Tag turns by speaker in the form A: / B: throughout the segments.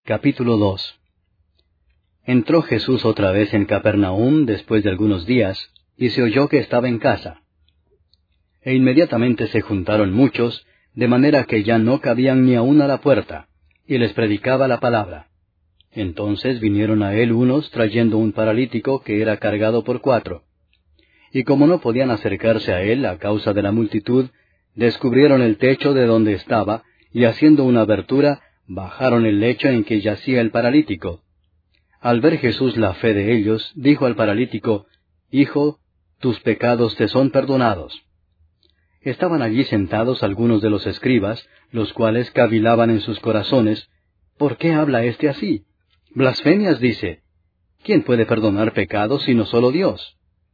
A: Capítulo 2. Entró Jesús otra vez en Capernaum después de algunos días, y se oyó que estaba en casa. E inmediatamente se juntaron muchos, de manera que ya no cabían ni aun a la puerta, y les predicaba la palabra. Entonces vinieron a él unos trayendo un paralítico que era cargado por 4. Y como no podían acercarse a él a causa de la multitud, descubrieron el techo de donde estaba, y haciendo una abertura, bajaron el lecho en que yacía el paralítico. Al ver Jesús la fe de ellos, dijo al paralítico, «Hijo, tus pecados te son perdonados». Estaban allí sentados algunos de los escribas, los cuales cavilaban en sus corazones, «¿Por qué habla éste así? Blasfemias dice. ¿Quién puede perdonar pecados sino solo Dios?»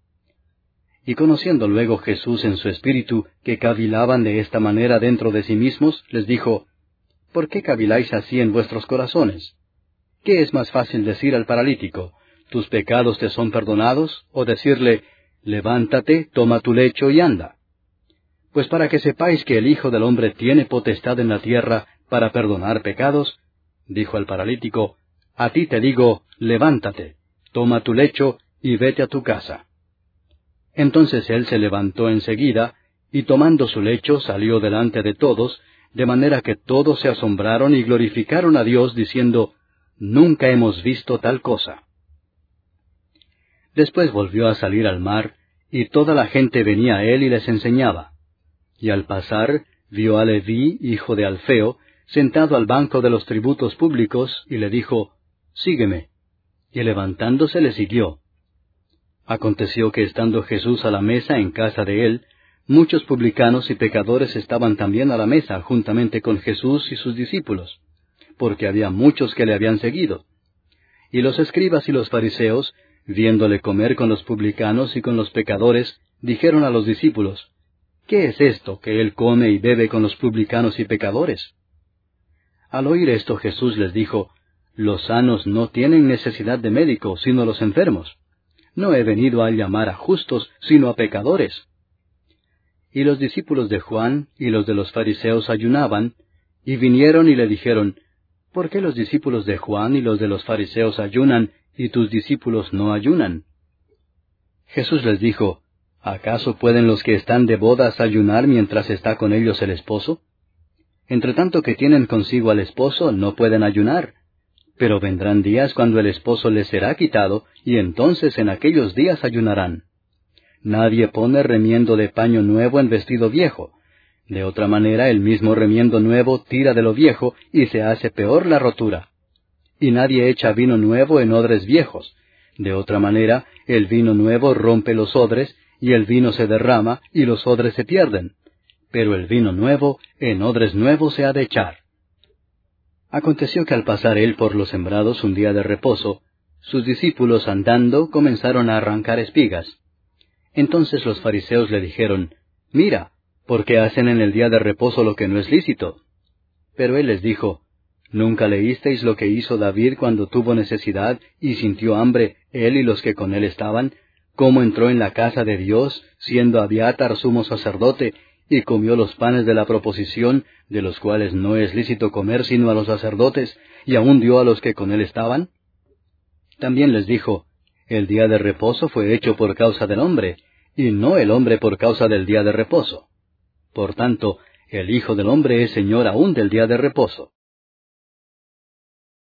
A: Y conociendo luego Jesús en su espíritu que cavilaban de esta manera dentro de sí mismos, les dijo, «¿Por qué caviláis así en vuestros corazones? ¿Qué es más fácil decir al paralítico, tus pecados te son perdonados, o decirle, levántate, toma tu lecho y anda? Pues para que sepáis que el Hijo del Hombre tiene potestad en la tierra para perdonar pecados, dijo al paralítico, a ti te digo, levántate, toma tu lecho y vete a tu casa. Entonces él se levantó enseguida, y tomando su lecho salió delante de todos, de manera que todos se asombraron y glorificaron a Dios, diciendo, «Nunca hemos visto tal cosa». Después volvió a salir al mar, y toda la gente venía a él y les enseñaba. Y al pasar, vio a Leví, hijo de Alfeo, sentado al banco de los tributos públicos, y le dijo, «Sígueme». Y levantándose le siguió. Aconteció que estando Jesús a la mesa en casa de él, muchos publicanos y pecadores estaban también a la mesa juntamente con Jesús y sus discípulos, porque había muchos que le habían seguido. Y los escribas y los fariseos, viéndole comer con los publicanos y con los pecadores, dijeron a los discípulos, «¿Qué es esto que él come y bebe con los publicanos y pecadores?» Al oír esto Jesús les dijo, «Los sanos no tienen necesidad de médico, sino los enfermos. No he venido a llamar a justos, sino a pecadores». Y los discípulos de Juan y los de los fariseos ayunaban, y vinieron y le dijeron, «¿Por qué los discípulos de Juan y los de los fariseos ayunan, y tus discípulos no ayunan?» Jesús les dijo, ¿acaso pueden los que están de bodas ayunar mientras está con ellos el esposo? Entre tanto que tienen consigo al esposo, no pueden ayunar. Pero vendrán días cuando el esposo les será quitado, y entonces en aquellos días ayunarán. Nadie pone remiendo de paño nuevo en vestido viejo. De otra manera, el mismo remiendo nuevo tira de lo viejo, y se hace peor la rotura. Y nadie echa vino nuevo en odres viejos. De otra manera, el vino nuevo rompe los odres, y el vino se derrama, y los odres se pierden. Pero el vino nuevo en odres nuevos se ha de echar. Aconteció que al pasar él por los sembrados un día de reposo, sus discípulos andando comenzaron a arrancar espigas. Entonces los fariseos le dijeron, «Mira, ¿por qué hacen en el día de reposo lo que no es lícito?» Pero él les dijo, ¿nunca leísteis lo que hizo David cuando tuvo necesidad y sintió hambre, él y los que con él estaban? ¿Cómo entró en la casa de Dios, siendo Abiatar sumo sacerdote, y comió los panes de la proposición, de los cuales no es lícito comer sino a los sacerdotes, y aún dio a los que con él estaban? También les dijo, el día de reposo fue hecho por causa del hombre, y no el hombre por causa del día de reposo. Por tanto, el Hijo del Hombre es Señor aún del día de reposo.